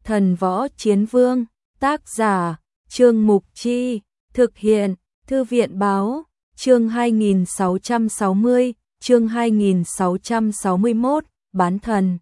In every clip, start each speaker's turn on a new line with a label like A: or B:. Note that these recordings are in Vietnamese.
A: Thần Võ Chiến Vương, tác giả, Trương Mục Chi, thực hiện, Thư viện Báo, chương 2660, chương 2661, bán thần.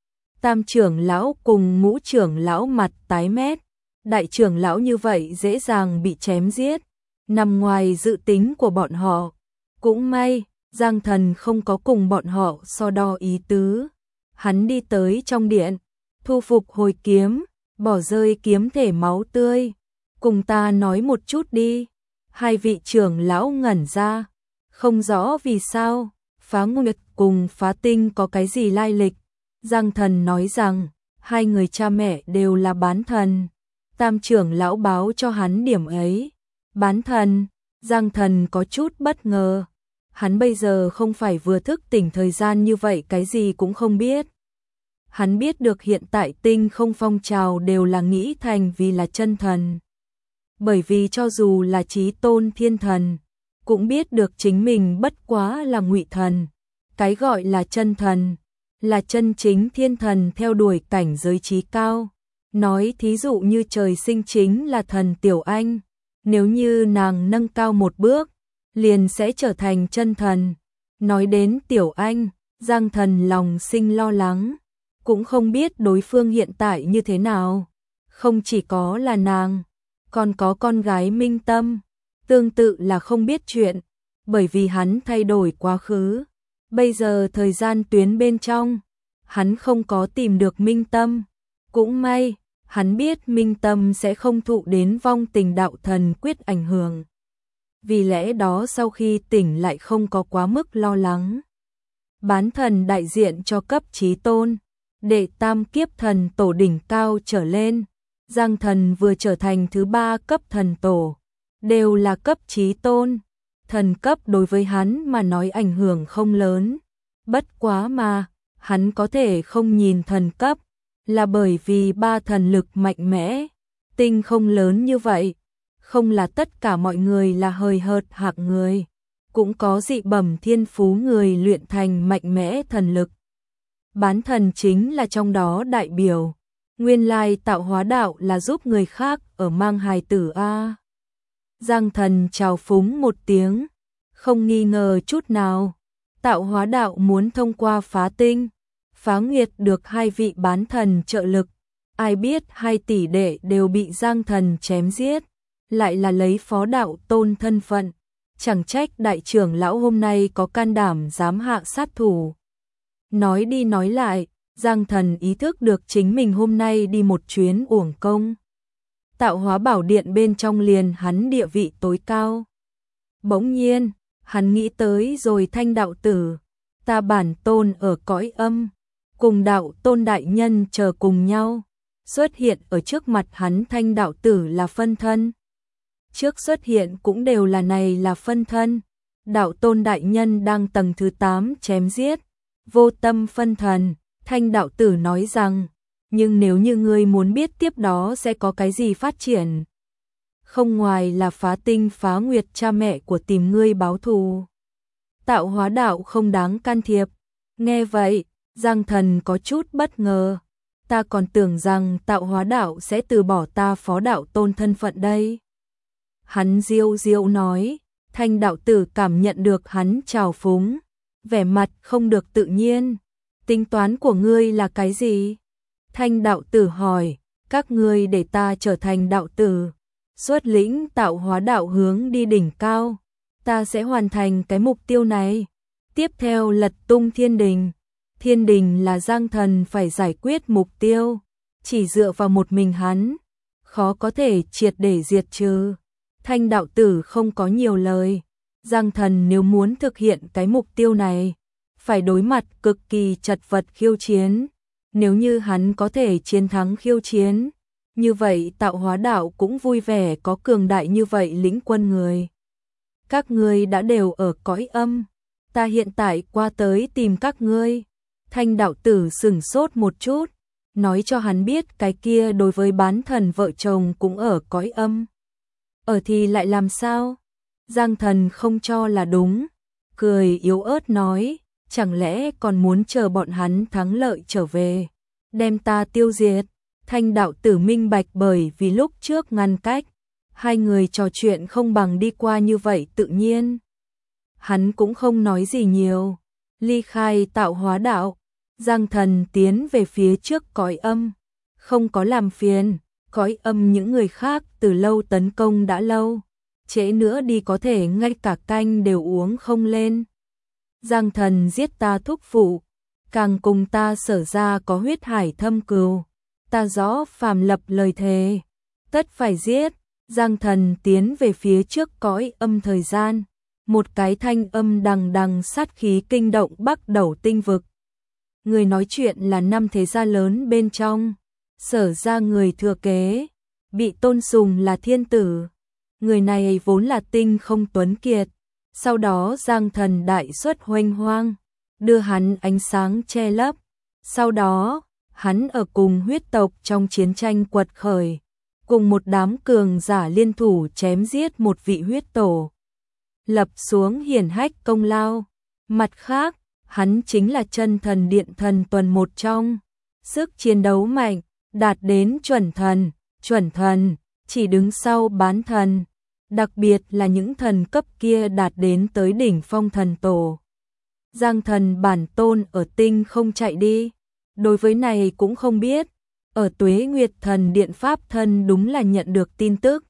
A: Tam trưởng lão cùng ngũ trưởng lão mặt tái mét, đại trưởng lão như vậy dễ dàng bị chém giết, nằm ngoài dự tính của bọn họ. Cũng may, Giang Thần không có cùng bọn họ so đo ý tứ. Hắn đi tới trong điện, thu phục hồi kiếm, bỏ rơi kiếm thể máu tươi. Cùng ta nói một chút đi. Hai vị trưởng lão ngẩn ra, không rõ vì sao, Phá Nguyệt cùng Phá Tinh có cái gì lai lịch. Giang Thần nói rằng, hai người cha mẹ đều là bán thần. Tam trưởng lão báo cho hắn điểm ấy. Bán thần, Giang Thần có chút bất ngờ. Hắn bây giờ không phải vừa thức tỉnh thời gian như vậy cái gì cũng không biết. Hắn biết được hiện tại tinh không phong trào đều là nghĩ thành vì là chân thần. Bởi vì cho dù là chí tôn thiên thần, cũng biết được chính mình bất quá là ngụy thần. Cái gọi là chân thần, là chân chính thiên thần theo đuổi cảnh giới trí cao. Nói thí dụ như trời sinh chính là thần Tiểu Anh, nếu như nàng nâng cao một bước, liền sẽ trở thành chân thần. Nói đến Tiểu Anh, Giang Thần lòng sinh lo lắng, cũng không biết đối phương hiện tại như thế nào. Không chỉ có là nàng, còn có con gái Minh Tâm, tương tự là không biết chuyện, bởi vì hắn thay đổi quá khứ. Bây giờ thời gian tuyến bên trong, hắn không có tìm được Minh Tâm. Cũng may, hắn biết Minh Tâm sẽ không thụ đến vong tình đạo thần quyết ảnh hưởng. Vì lẽ đó sau khi tỉnh lại không có quá mức lo lắng. Bán thần đại diện cho cấp chí tôn, đệ tam kiếp thần tổ đỉnh cao trở lên. Giang Thần vừa trở thành thứ 3 cấp thần tổ, đều là cấp chí tôn. Thần cấp đối với hắn mà nói ảnh hưởng không lớn. Bất quá mà, hắn có thể không nhìn thần cấp, là bởi vì 3 thần lực mạnh mẽ. Tinh không lớn như vậy, không là tất cả mọi người là hời hợt hạng người. Cũng có dị bẩm thiên phú người luyện thành mạnh mẽ thần lực. Bán thần chính là trong đó đại biểu. Nguyên lai tạo hóa đạo là giúp người khác ở mang hài tử a. Giang Thần chào phúng một tiếng, không nghi ngờ chút nào. Tạo hóa đạo muốn thông qua Phá Tinh, Phá Nguyệt được hai vị bán thần trợ lực. Ai biết hai tỷ đệ đều bị Giang Thần chém giết, lại là lấy phó đạo tôn thân phận. Chẳng trách đại trưởng lão hôm nay có can đảm dám hạ sát thủ. Nói đi nói lại, Giang Thần ý thức được chính mình hôm nay đi một chuyến uổng công. Tạo hóa bảo điện bên trong liền hắn địa vị tối cao. Bỗng nhiên, hắn nghĩ tới rồi Thanh đạo tử, ta bản tôn ở cõi âm, cùng đạo tôn đại nhân chờ cùng nhau. Xuất hiện ở trước mặt hắn Thanh đạo tử là phân thân. Trước xuất hiện cũng đều là này là phân thân. Đạo tôn đại nhân đang tầng thứ 8 chém giết, vô tâm phân thần. Thanh đạo tử nói rằng, nhưng nếu như ngươi muốn biết tiếp đó sẽ có cái gì phát triển, không ngoài là Phá Tinh Phá Nguyệt cha mẹ của tìm ngươi báo thù. Tạo hóa đạo không đáng can thiệp. Nghe vậy, Giang Thần có chút bất ngờ. Ta còn tưởng rằng tạo hóa đạo sẽ từ bỏ ta phó đạo tôn thân phận đây. Hắn diêu diêu nói. Thanh đạo tử cảm nhận được hắn trào phúng, vẻ mặt không được tự nhiên. Tính toán của ngươi là cái gì? Thanh đạo tử hỏi. Các ngươi để ta trở thành đạo tử, xuất lĩnh tạo hóa đạo hướng đi đỉnh cao. Ta sẽ hoàn thành cái mục tiêu này. Tiếp theo lật tung thiên đình. Thiên đình là Giang Thần phải giải quyết mục tiêu. Chỉ dựa vào một mình hắn, khó có thể triệt để diệt trừ. Thanh đạo tử không có nhiều lời. Giang Thần nếu muốn thực hiện cái mục tiêu này, phải đối mặt cực kỳ chật vật khiêu chiến. Nếu như hắn có thể chiến thắng khiêu chiến, như vậy tạo hóa đạo cũng vui vẻ có cường đại như vậy lĩnh quân người. Các ngươi đã đều ở cõi âm, ta hiện tại qua tới tìm các ngươi. Thanh đạo tử sửng sốt một chút, nói cho hắn biết cái kia đối với bán thần vợ chồng cũng ở cõi âm. Ở thì lại làm sao? Giang Thần không cho là đúng, cười yếu ớt nói, chẳng lẽ còn muốn chờ bọn hắn thắng lợi trở về, đem ta tiêu diệt? Thanh đạo tử minh bạch bởi vì lúc trước ngăn cách, hai người trò chuyện không bằng đi qua như vậy tự nhiên. Hắn cũng không nói gì nhiều, ly khai tạo hóa đạo, Giang Thần tiến về phía trước cõi âm, không có làm phiền, cõi âm những người khác từ lâu tấn công đã lâu, trễ nữa đi có thể ngay cả canh đều uống không lên. Giang Thần giết ta thúc phụ, càng cùng ta Sở ra có huyết hải thâm cừu, ta rõ phàm lập lời thề, tất phải giết. Giang Thần tiến về phía trước cõi âm thời gian, một cái thanh âm đằng đằng sát khí kinh động Bắc Đầu tinh vực. Người nói chuyện là năm thế gia lớn bên trong, Sở ra người thừa kế, bị tôn sùng là thiên tử. Người này vốn là tinh không tuấn kiệt, sau đó Giang Thần đại xuất huênh hoang, đưa hắn ánh sáng che lấp. Sau đó, hắn ở cùng huyết tộc trong chiến tranh quật khởi, cùng một đám cường giả liên thủ chém giết một vị huyết tổ, lập xuống hiển hách công lao. Mặt khác, hắn chính là chân thần điện thần tuần một trong, sức chiến đấu mạnh, đạt đến chuẩn thần, chỉ đứng sau bán thần, đặc biệt là những thần cấp kia đạt đến tới đỉnh phong thần tổ. Giang Thần bản tôn ở tinh không chạy đi, đối với này cũng không biết, ở Tuế Nguyệt Thần Điện Pháp Thân đúng là nhận được tin tức.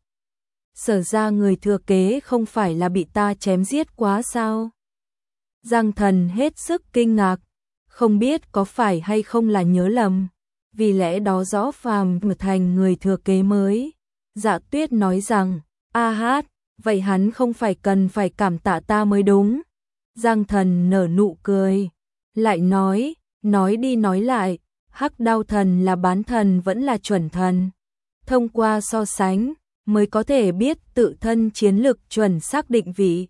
A: Sở ra người thừa kế không phải là bị ta chém giết quá sao? Giang Thần hết sức kinh ngạc, không biết có phải hay không là nhớ lầm, vì lẽ đó rõ phàm thành người thừa kế mới. Dạ Tuyết nói rằng, a hát, vậy hắn không phải cần phải cảm tạ ta mới đúng. Giang Thần nở nụ cười, lại nói đi nói lại, Hắc Đao Thần là bán thần vẫn là chuẩn thần. Thông qua so sánh, mới có thể biết tự thân chiến lực chuẩn xác định vị.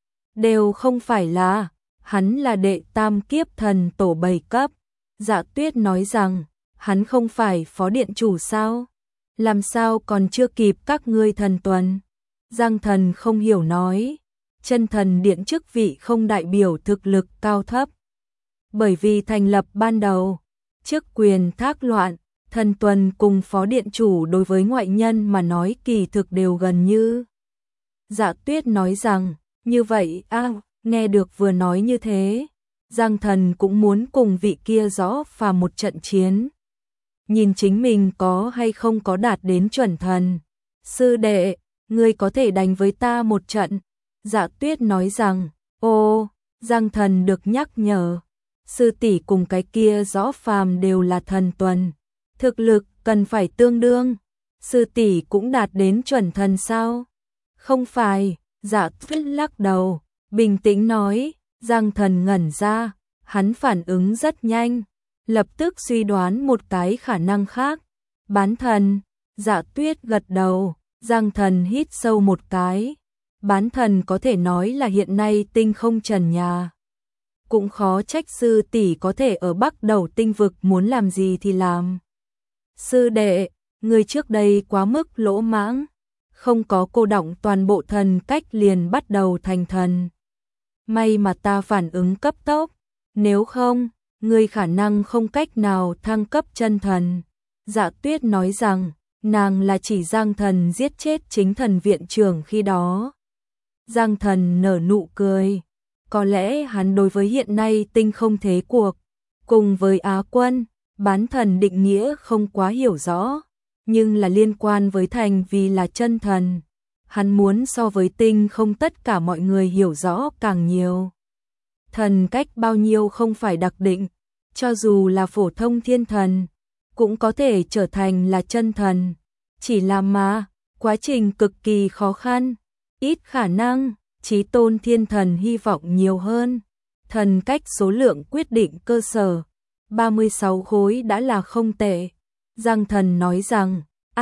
A: Đều không phải là, hắn là đệ tam kiếp thần tổ 7 cấp. Dạ Tuyết nói rằng, hắn không phải phó điện chủ sao? Làm sao còn chưa kịp các ngươi thần tuần? Giang Thần không hiểu nói, chân thần điện chức vị không đại biểu thực lực cao thấp. Bởi vì thành lập ban đầu, chức quyền thác loạn, thần tuần cùng phó điện chủ đối với ngoại nhân mà nói kỳ thực đều gần như. Dạ Tuyết nói rằng, như vậy nghe được vừa nói như thế, Giang Thần cũng muốn cùng vị kia rõ phàm một trận chiến. Nhìn chính mình có hay không có đạt đến chuẩn thần. Sư đệ, ngươi có thể đánh với ta một trận. Dạ Tuyết nói rằng, ô, Giang Thần được nhắc nhở. Sư tỷ cùng cái kia rõ phàm đều là thần tuần. Thực lực cần phải tương đương. Sư tỷ cũng đạt đến chuẩn thần sao? Không phải, Dạ Tuyết lắc đầu, bình tĩnh nói. Giang Thần ngẩn ra, hắn phản ứng rất nhanh, lập tức suy đoán một cái khả năng khác. Bán thần. Dạ Tuyết gật đầu, Giang Thần hít sâu một cái. Bán thần có thể nói là hiện nay tinh không trần nhà. Cũng khó trách sư tỷ có thể ở Bắc Đầu tinh vực muốn làm gì thì làm. Sư đệ, người trước đây quá mức lỗ mãng, không có cô đọng toàn bộ thần cách liền bắt đầu thành thần. May mà ta phản ứng cấp tốc, nếu không, người khả năng không cách nào thăng cấp chân thần. Dạ Tuyết nói rằng, nàng là chỉ Giang Thần giết chết chính thần viện trưởng khi đó. Giang Thần nở nụ cười, có lẽ hắn đối với hiện nay tinh không thế cuộc, cùng với Á Quân, bán thần định nghĩa không quá hiểu rõ, nhưng là liên quan với thành vì là chân thần. Hắn muốn so với tinh không tất cả mọi người hiểu rõ càng nhiều. Thần cách bao nhiêu không phải đặc định, cho dù là phổ thông thiên thần, cũng có thể trở thành là chân thần. Chỉ là mà, quá trình cực kỳ khó khăn, ít khả năng, chí tôn thiên thần hy vọng nhiều hơn. Thần cách số lượng quyết định cơ sở, 36 khối đã là không tệ. Giang Thần nói rằng,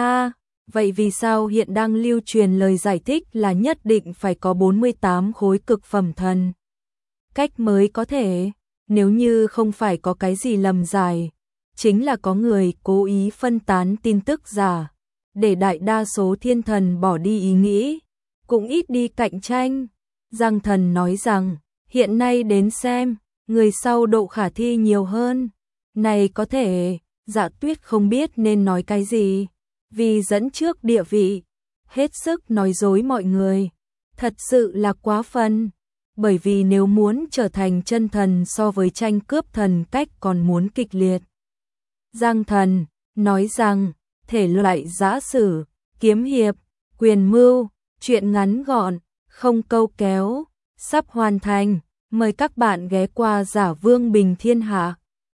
A: vậy vì sao hiện đang lưu truyền lời giải thích là nhất định phải có 48 khối cực phẩm thần cách mới có thể, nếu như không phải có cái gì lầm giải, chính là có người cố ý phân tán tin tức giả, để đại đa số thiên thần bỏ đi ý nghĩ, cũng ít đi cạnh tranh. Giang Thần nói rằng, hiện nay đến xem, người sau độ khả thi nhiều hơn, này có thể, Dạ Tuyết không biết nên nói cái gì, vì dẫn trước địa vị, hết sức nói dối mọi người. Thật sự là quá phân, bởi vì nếu muốn trở thành chân thần so với tranh cướp thần cách còn muốn kịch liệt. Giang Thần nói rằng, thể loại giã sử, kiếm hiệp, quyền mưu, truyện ngắn gọn, không câu kéo, sắp hoàn thành, mời các bạn ghé qua Giả Vương Bình Thiên Hạ.